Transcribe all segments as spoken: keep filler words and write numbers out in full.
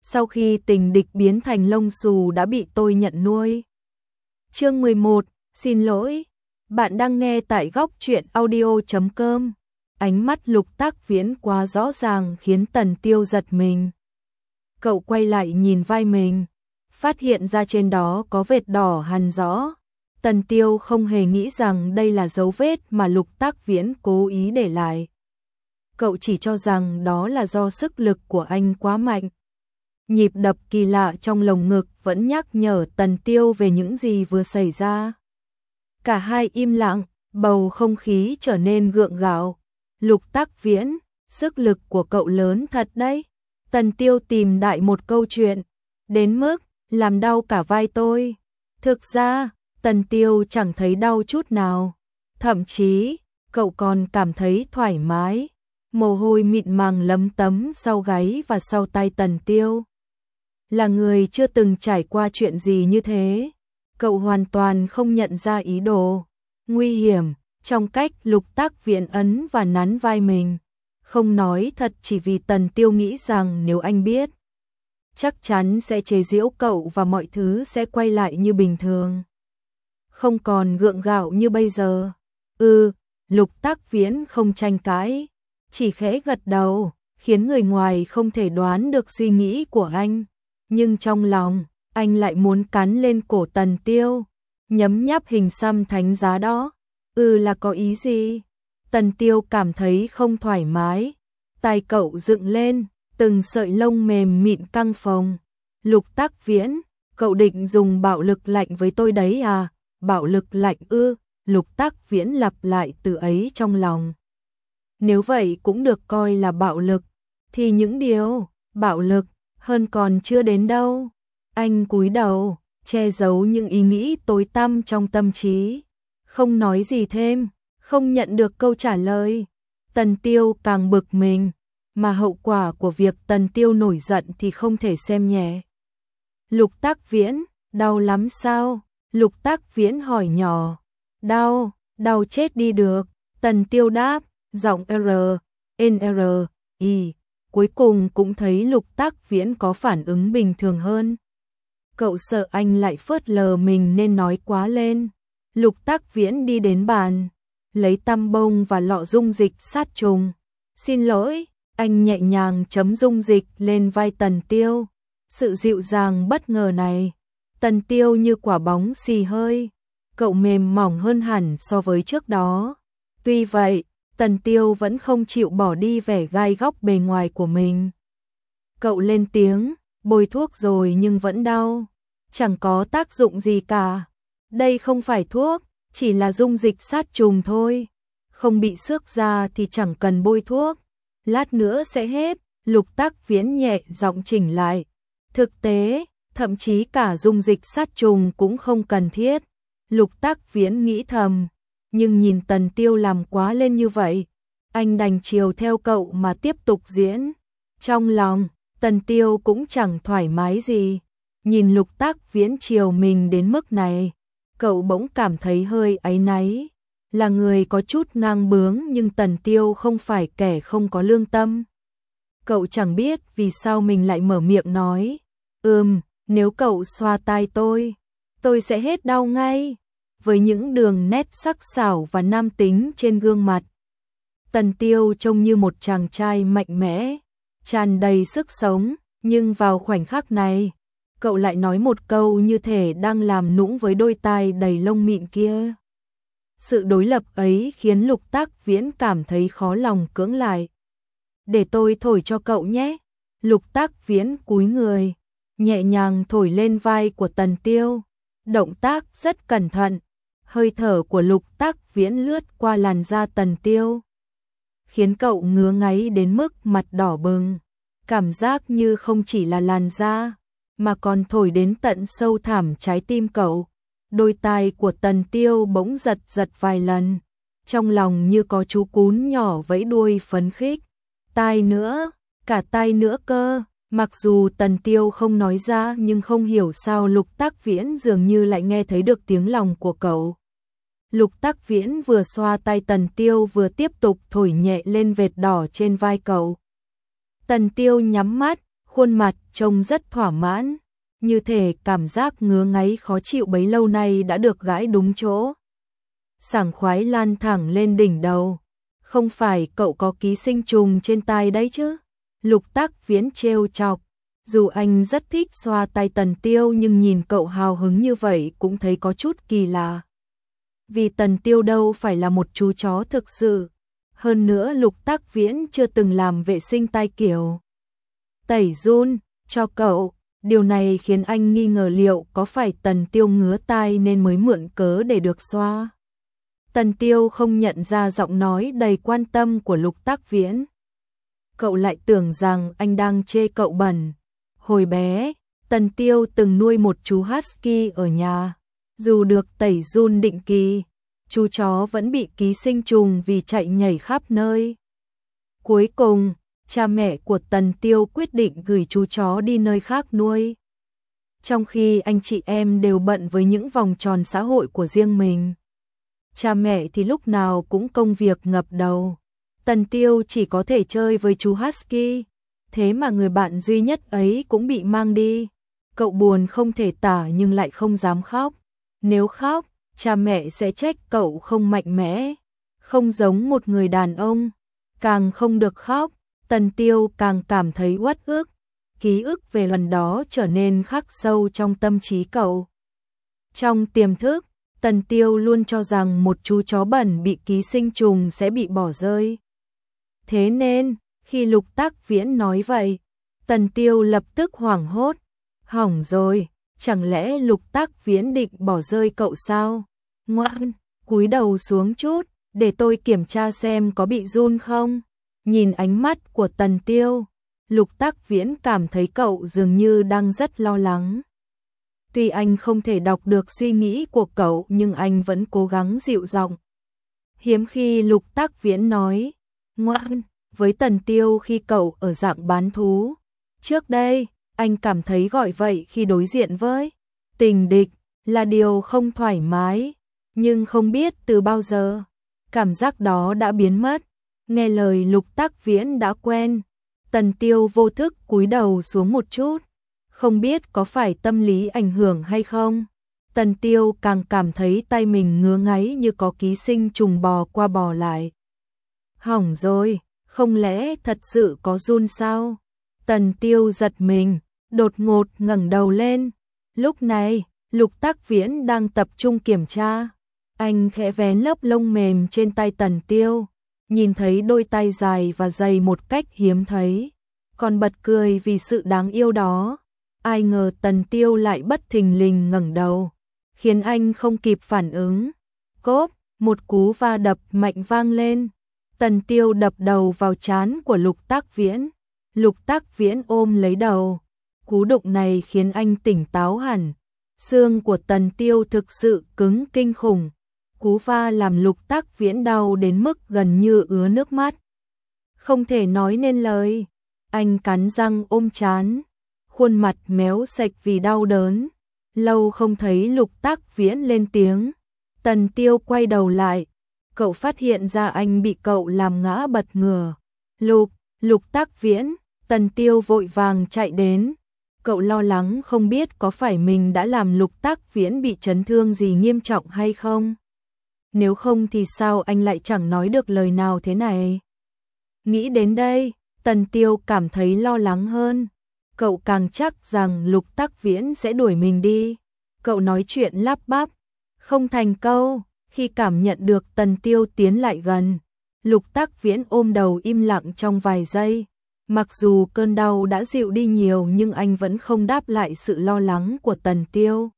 sau khi tình địch biến thành lông xù đã bị tôi nhận nuôi. Chương mười một, xin lỗi. Bạn đang nghe tại góc truyện audio chấm com. Ánh mắt Lục Tác Viễn quá rõ ràng khiến Tần Tiêu giật mình. Cậu quay lại nhìn vai mình, phát hiện ra trên đó có vệt đỏ hằn rõ. Tần Tiêu không hề nghĩ rằng đây là dấu vết mà Lục Tác Viễn cố ý để lại. Cậu chỉ cho rằng đó là do sức lực của anh quá mạnh. Nhịp đập kỳ lạ trong lồng ngực vẫn nhắc nhở Tần Tiêu về những gì vừa xảy ra. Cả hai im lặng, bầu không khí trở nên gượng gạo. Lục Tác Viễn, sức lực của cậu lớn thật đấy. Tần Tiêu tìm đại một câu chuyện, đến mức làm đau cả vai tôi. Thực ra, Tần Tiêu chẳng thấy đau chút nào. Thậm chí, cậu còn cảm thấy thoải mái. Mồ hôi mịn màng lấm tấm sau gáy và sau tay Tần Tiêu. Là người chưa từng trải qua chuyện gì như thế, cậu hoàn toàn không nhận ra ý đồ nguy hiểm trong cách Lục Tác Viễn ấn và nắn vai mình. Không nói thật chỉ vì Tần Tiêu nghĩ rằng nếu anh biết, chắc chắn sẽ chế giễu cậu và mọi thứ sẽ quay lại như bình thường. Không còn gượng gạo như bây giờ. Ừ, Lục Tác Viễn không tranh cãi, chỉ khẽ gật đầu, khiến người ngoài không thể đoán được suy nghĩ của anh. Nhưng trong lòng, anh lại muốn cắn lên cổ Tần Tiêu, nhấm nháp hình xăm thánh giá đó. Ừ là có ý gì? Tần Tiêu cảm thấy không thoải mái. Tai cậu dựng lên, từng sợi lông mềm mịn căng phồng. Lục Tác Viễn, cậu định dùng bạo lực lạnh với tôi đấy à? Bạo lực lạnh ư? Lục Tác Viễn lặp lại từ ấy trong lòng. Nếu vậy cũng được coi là bạo lực, thì những điều bạo lực hơn còn chưa đến đâu. Anh cúi đầu, che giấu những ý nghĩ tối tăm trong tâm trí, không nói gì thêm, không nhận được câu trả lời. Tần Tiêu càng bực mình, mà hậu quả của việc Tần Tiêu nổi giận thì không thể xem nhẹ. Lục Tác Viễn, đau lắm sao? Lục Tác Viễn hỏi nhỏ. Đau, đau chết đi được. Tần Tiêu đáp, giọng R, N R, I. Cuối cùng cũng thấy Lục Tác Viễn có phản ứng bình thường hơn. Cậu sợ anh lại phớt lờ mình nên nói quá lên. Lục Tác Viễn đi đến bàn, lấy tăm bông và lọ dung dịch sát trùng. Xin lỗi, anh nhẹ nhàng chấm dung dịch lên vai Tần Tiêu. Sự dịu dàng bất ngờ này, Tần Tiêu như quả bóng xì hơi. Cậu mềm mỏng hơn hẳn so với trước đó. Tuy vậy, Tần Tiêu vẫn không chịu bỏ đi vẻ gai góc bề ngoài của mình. Cậu lên tiếng, bôi thuốc rồi nhưng vẫn đau. Chẳng có tác dụng gì cả. Đây không phải thuốc, chỉ là dung dịch sát trùng thôi. Không bị xước da thì chẳng cần bôi thuốc. Lát nữa sẽ hết. Lục Tác Viễn nhẹ giọng chỉnh lại. Thực tế, thậm chí cả dung dịch sát trùng cũng không cần thiết. Lục Tác Viễn nghĩ thầm. Nhưng nhìn Tần Tiêu làm quá lên như vậy, anh đành chiều theo cậu mà tiếp tục diễn. Trong lòng, Tần Tiêu cũng chẳng thoải mái gì. Nhìn Lục Tác Viễn chiều mình đến mức này, cậu bỗng cảm thấy hơi áy náy. Là người có chút ngang bướng nhưng Tần Tiêu không phải kẻ không có lương tâm. Cậu chẳng biết vì sao mình lại mở miệng nói. Ừm, nếu cậu xoa tai tôi, tôi sẽ hết đau ngay. Với những đường nét sắc sảo và nam tính trên gương mặt, Tần Tiêu trông như một chàng trai mạnh mẽ, tràn đầy sức sống. Nhưng vào khoảnh khắc này, cậu lại nói một câu như thể đang làm nũng với đôi tai đầy lông mịn kia. Sự đối lập ấy khiến Lục Tác Viễn cảm thấy khó lòng cưỡng lại. Để tôi thổi cho cậu nhé. Lục Tác Viễn cúi người, nhẹ nhàng thổi lên vai của Tần Tiêu. Động tác rất cẩn thận. Hơi thở của Lục Tác Viễn lướt qua làn da Tần Tiêu, khiến cậu ngứa ngáy đến mức mặt đỏ bừng. Cảm giác như không chỉ là làn da, mà còn thổi đến tận sâu thẳm trái tim cậu. Đôi tai của Tần Tiêu bỗng giật giật vài lần, trong lòng như có chú cún nhỏ vẫy đuôi phấn khích. Tai nữa, cả tai nữa cơ. Mặc dù Tần Tiêu không nói ra nhưng không hiểu sao Lục Tác Viễn dường như lại nghe thấy được tiếng lòng của cậu. Lục Tác Viễn vừa xoa tay Tần Tiêu vừa tiếp tục thổi nhẹ lên vệt đỏ trên vai cậu. Tần Tiêu nhắm mắt, khuôn mặt trông rất thỏa mãn, như thể cảm giác ngứa ngáy khó chịu bấy lâu nay đã được gãi đúng chỗ. Sảng khoái lan thẳng lên đỉnh đầu. Không phải cậu có ký sinh trùng trên tai đấy chứ? Lục Tắc Viễn trêu chọc. Dù anh rất thích xoa tay Tần Tiêu nhưng nhìn cậu hào hứng như vậy cũng thấy có chút kỳ lạ. Vì Tần Tiêu đâu phải là một chú chó thực sự. Hơn nữa Lục Tắc Viễn chưa từng làm vệ sinh tai kiểu tẩy giun cho cậu. Điều này khiến anh nghi ngờ liệu có phải Tần Tiêu ngứa tai nên mới mượn cớ để được xoa. Tần Tiêu không nhận ra giọng nói đầy quan tâm của Lục Tắc Viễn. Cậu lại tưởng rằng anh đang chê cậu bẩn. Hồi bé, Tần Tiêu từng nuôi một chú husky ở nhà. Dù được tẩy giun định kỳ, chú chó vẫn bị ký sinh trùng vì chạy nhảy khắp nơi. Cuối cùng, cha mẹ của Tần Tiêu quyết định gửi chú chó đi nơi khác nuôi. Trong khi anh chị em đều bận với những vòng tròn xã hội của riêng mình. Cha mẹ thì lúc nào cũng công việc ngập đầu. Tần Tiêu chỉ có thể chơi với chú husky. Thế mà người bạn duy nhất ấy cũng bị mang đi. Cậu buồn không thể tả nhưng lại không dám khóc. Nếu khóc, cha mẹ sẽ trách cậu không mạnh mẽ, không giống một người đàn ông. Càng không được khóc, Tần Tiêu càng cảm thấy uất ức. Ký ức về lần đó trở nên khắc sâu trong tâm trí cậu. Trong tiềm thức, Tần Tiêu luôn cho rằng một chú chó bẩn bị ký sinh trùng sẽ bị bỏ rơi. Thế nên, khi Lục Tắc Viễn nói vậy, Tần Tiêu lập tức hoảng hốt. Hỏng rồi, chẳng lẽ Lục Tắc Viễn định bỏ rơi cậu sao? Ngoan, cúi đầu xuống chút, để tôi kiểm tra xem có bị run không. Nhìn ánh mắt của Tần Tiêu, Lục Tắc Viễn cảm thấy cậu dường như đang rất lo lắng. Tuy anh không thể đọc được suy nghĩ của cậu nhưng anh vẫn cố gắng dịu giọng. Hiếm khi Lục Tắc Viễn nói, ngoan, với Tần Tiêu khi cậu ở dạng bán thú. Trước đây, anh cảm thấy gọi vậy khi đối diện với tình địch là điều không thoải mái, nhưng không biết từ bao giờ, cảm giác đó đã biến mất. Nghe lời Lục Tắc Viễn đã quen, Tần Tiêu vô thức cúi đầu xuống một chút, không biết có phải tâm lý ảnh hưởng hay không. Tần Tiêu càng cảm thấy tay mình ngứa ngáy như có ký sinh trùng bò qua bò lại. Hỏng rồi, không lẽ thật sự có run sao? Tần Tiêu giật mình, đột ngột ngẩng đầu lên. Lúc này, Lục Tắc Viễn đang tập trung kiểm tra. Anh khẽ vén lớp lông mềm trên tay Tần Tiêu, nhìn thấy đôi tay dài và dày một cách hiếm thấy, còn bật cười vì sự đáng yêu đó. Ai ngờ Tần Tiêu lại bất thình lình ngẩng đầu, khiến anh không kịp phản ứng. Cốp, một cú va đập mạnh vang lên. Tần Tiêu đập đầu vào trán của Lục Tắc Viễn. Lục Tắc Viễn ôm lấy đầu. Cú đụng này khiến anh tỉnh táo hẳn. Xương của Tần Tiêu thực sự cứng kinh khủng. Cú va làm Lục Tắc Viễn đau đến mức gần như ứa nước mắt. Không thể nói nên lời. Anh cắn răng ôm trán, khuôn mặt méo sạch vì đau đớn. Lâu không thấy Lục Tắc Viễn lên tiếng. Tần Tiêu quay đầu lại. Cậu phát hiện ra anh bị cậu làm ngã bật ngửa. Lục, Lục Tắc Viễn, Tần Tiêu vội vàng chạy đến. Cậu lo lắng không biết có phải mình đã làm Lục Tắc Viễn bị chấn thương gì nghiêm trọng hay không. Nếu không thì sao anh lại chẳng nói được lời nào thế này. Nghĩ đến đây, Tần Tiêu cảm thấy lo lắng hơn. Cậu càng chắc rằng Lục Tắc Viễn sẽ đuổi mình đi. Cậu nói chuyện lắp bắp, không thành câu. Khi cảm nhận được Tần Tiêu tiến lại gần, Lục Tắc Viễn ôm đầu im lặng trong vài giây. Mặc dù cơn đau đã dịu đi nhiều nhưng anh vẫn không đáp lại sự lo lắng của Tần Tiêu.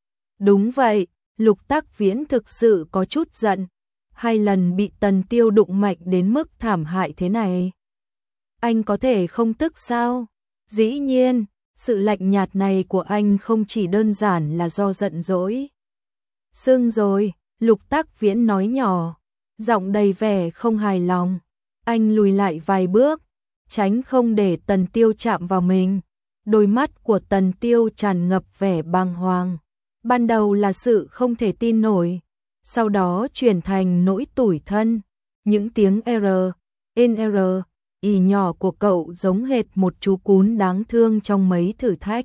Đúng vậy, Lục Tắc Viễn thực sự có chút giận. Hai lần bị Tần Tiêu đụng mạnh đến mức thảm hại thế này. Anh có thể không tức sao? Dĩ nhiên, sự lạnh nhạt này của anh không chỉ đơn giản là do giận dỗi. Sưng rồi, Lục Tắc Viễn nói nhỏ, giọng đầy vẻ không hài lòng. Anh lùi lại vài bước, tránh không để Tần Tiêu chạm vào mình. Đôi mắt của Tần Tiêu tràn ngập vẻ bàng hoàng. Ban đầu là sự không thể tin nổi, sau đó chuyển thành nỗi tủi thân. Những tiếng R, N R, ỉ nhỏ của cậu giống hệt một chú cún đáng thương trong mấy thử thách.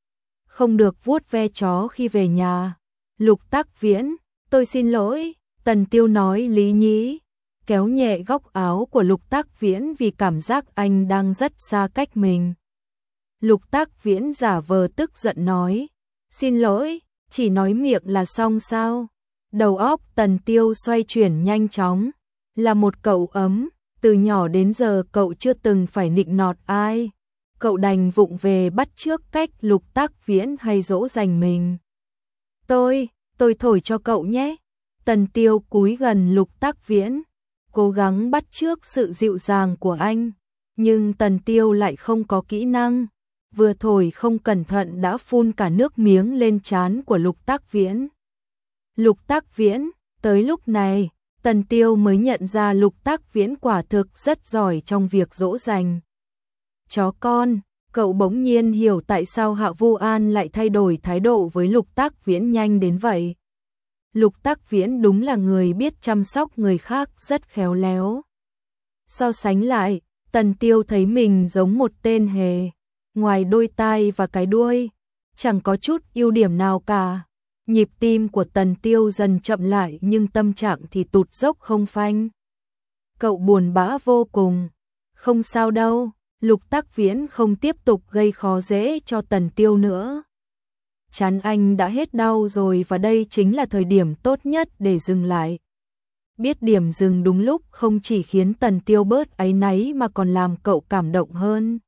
Không được vuốt ve chó khi về nhà. Lục Tắc Viễn, tôi xin lỗi, Tần Tiêu nói lý nhí, kéo nhẹ góc áo của Lục Tắc Viễn vì cảm giác anh đang rất xa cách mình. Lục Tắc Viễn giả vờ tức giận nói, xin lỗi, chỉ nói miệng là xong sao? Đầu óc Tần Tiêu xoay chuyển nhanh chóng, là một cậu ấm, từ nhỏ đến giờ cậu chưa từng phải nịnh nọt ai. Cậu đành vụng về bắt chước cách Lục Tắc Viễn hay dỗ dành mình. Tôi, tôi thổi cho cậu nhé. Tần Tiêu cúi gần Lục Tắc Viễn, cố gắng bắt chước sự dịu dàng của anh. Nhưng Tần Tiêu lại không có kỹ năng. Vừa thổi không cẩn thận đã phun cả nước miếng lên trán của Lục Tắc Viễn. Lục Tắc Viễn, tới lúc này, Tần Tiêu mới nhận ra Lục Tắc Viễn quả thực rất giỏi trong việc dỗ dành. Chó con, cậu bỗng nhiên hiểu tại sao Hạ Vu An lại thay đổi thái độ với Lục Tắc Viễn nhanh đến vậy. Lục Tắc Viễn đúng là người biết chăm sóc người khác rất khéo léo. So sánh lại, Tần Tiêu thấy mình giống một tên hề, ngoài đôi tai và cái đuôi, chẳng có chút ưu điểm nào cả. Nhịp tim của Tần Tiêu dần chậm lại nhưng tâm trạng thì tụt dốc không phanh. Cậu buồn bã vô cùng. Không sao đâu, Lục Tắc Viễn không tiếp tục gây khó dễ cho Tần Tiêu nữa. Chán anh đã hết đau rồi và đây chính là thời điểm tốt nhất để dừng lại. Biết điểm dừng đúng lúc không chỉ khiến Tần Tiêu bớt áy náy mà còn làm cậu cảm động hơn.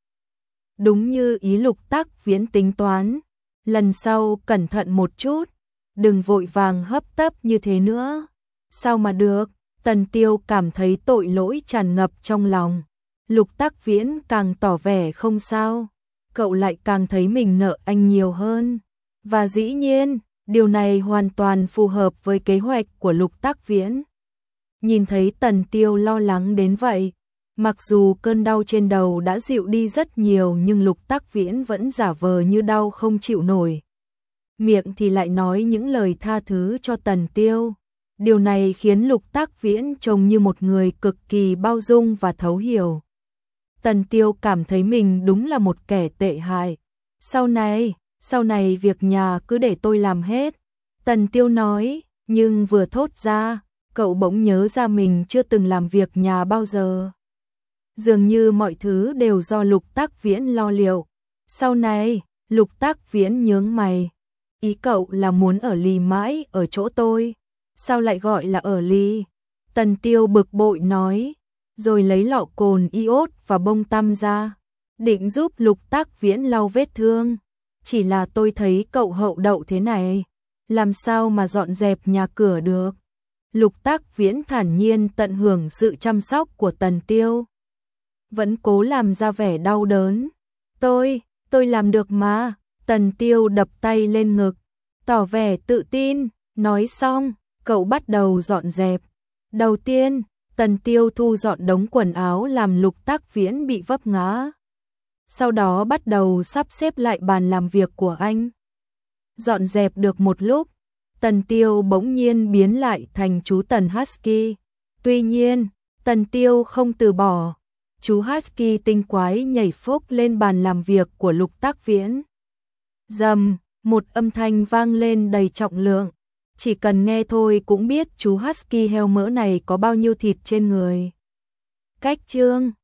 Đúng như ý Lục Tắc Viễn tính toán, lần sau cẩn thận một chút, đừng vội vàng hấp tấp như thế nữa. Sao mà được, Tần Tiêu cảm thấy tội lỗi tràn ngập trong lòng. Lục Tắc Viễn càng tỏ vẻ không sao, cậu lại càng thấy mình nợ anh nhiều hơn. Và dĩ nhiên, điều này hoàn toàn phù hợp với kế hoạch của Lục Tắc Viễn. Nhìn thấy Tần Tiêu lo lắng đến vậy, mặc dù cơn đau trên đầu đã dịu đi rất nhiều nhưng Lục Tắc Viễn vẫn giả vờ như đau không chịu nổi. Miệng thì lại nói những lời tha thứ cho Tần Tiêu. Điều này khiến Lục Tắc Viễn trông như một người cực kỳ bao dung và thấu hiểu. Tần Tiêu cảm thấy mình đúng là một kẻ tệ hại. Sau này, sau này việc nhà cứ để tôi làm hết. Tần Tiêu nói, nhưng vừa thốt ra, cậu bỗng nhớ ra mình chưa từng làm việc nhà bao giờ. Dường như mọi thứ đều do Lục Tắc Viễn lo liệu. Sau này, Lục Tắc Viễn nhướng mày. Ý cậu là muốn ở lì mãi ở chỗ tôi. Sao lại gọi là ở lì? Tần Tiêu bực bội nói, rồi lấy lọ cồn iốt và bông tăm ra, định giúp Lục Tắc Viễn lau vết thương. Chỉ là tôi thấy cậu hậu đậu thế này, làm sao mà dọn dẹp nhà cửa được. Lục Tắc Viễn thản nhiên tận hưởng sự chăm sóc của Tần Tiêu. Vẫn cố làm ra vẻ đau đớn. Tôi, tôi làm được mà. Tần Tiêu đập tay lên ngực, tỏ vẻ tự tin. Nói xong, cậu bắt đầu dọn dẹp. Đầu tiên, Tần Tiêu thu dọn đống quần áo làm Lục Tắc Viễn bị vấp ngã. Sau đó bắt đầu sắp xếp lại bàn làm việc của anh. Dọn dẹp được một lúc, Tần Tiêu bỗng nhiên biến lại thành chú Tần Husky. Tuy nhiên, Tần Tiêu không từ bỏ. Chú Husky tinh quái nhảy phốc lên bàn làm việc của Lục Tắc Viễn. Rầm, một âm thanh vang lên đầy trọng lượng. Chỉ cần nghe thôi cũng biết chú Husky heo mỡ này có bao nhiêu thịt trên người. Cách chương